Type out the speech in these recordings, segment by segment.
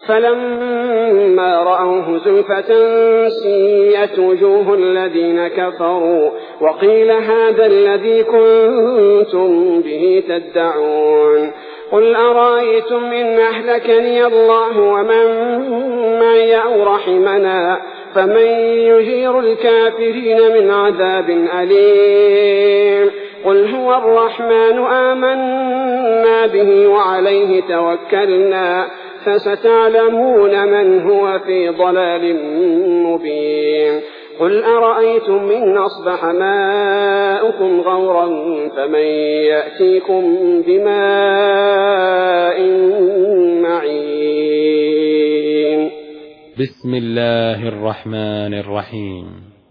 فلما رأوه زلفة سيئت وجوه الذين كفروا وقيل هذا الذي كنتم به تدعون قل أرأيتم إن أهلكني الله ومن معي أو رحمنا فمن يجير الكافرين من عذاب أليم قل هو الرحمن آمنا به وعليه توكلنا فستعلمون من هو في ضلال مبين قل أرأيتم إن أصبح ماؤكم غورا فمن يأتيكم بماء معين. بسم الله الرحمن الرحيم.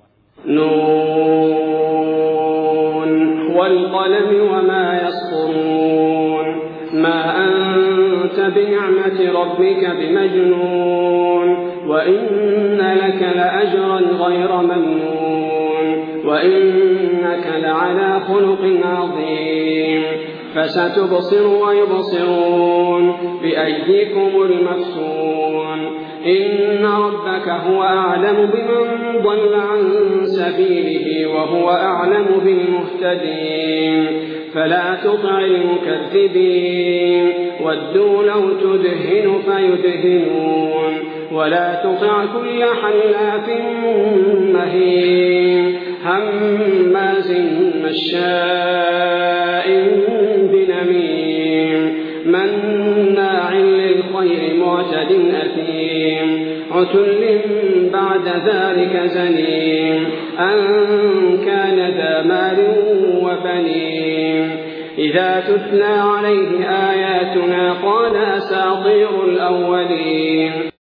نون والقلم وما يسطرون ما أنت بنعمة ربك بمجنون وإن لك لأجرا غير ممنون وإنك لعلى خلق عظيم فستبصر ويبصرون بأيكم المفتون إن ربك هو أعلم بمن ضل عن سبيله وهو أعلم بالمهتدين فلا تطع المكذبين ودوا لو تدهن فيدهنون ولا تطع كل حلاف مهين هماز مشاء بنميم مناع للخير معتد أثيم عتل بعد ذلك زنيم أن كان ذا مال وبنين إذا تتلى عليه آياتنا قال أساطير الأولين.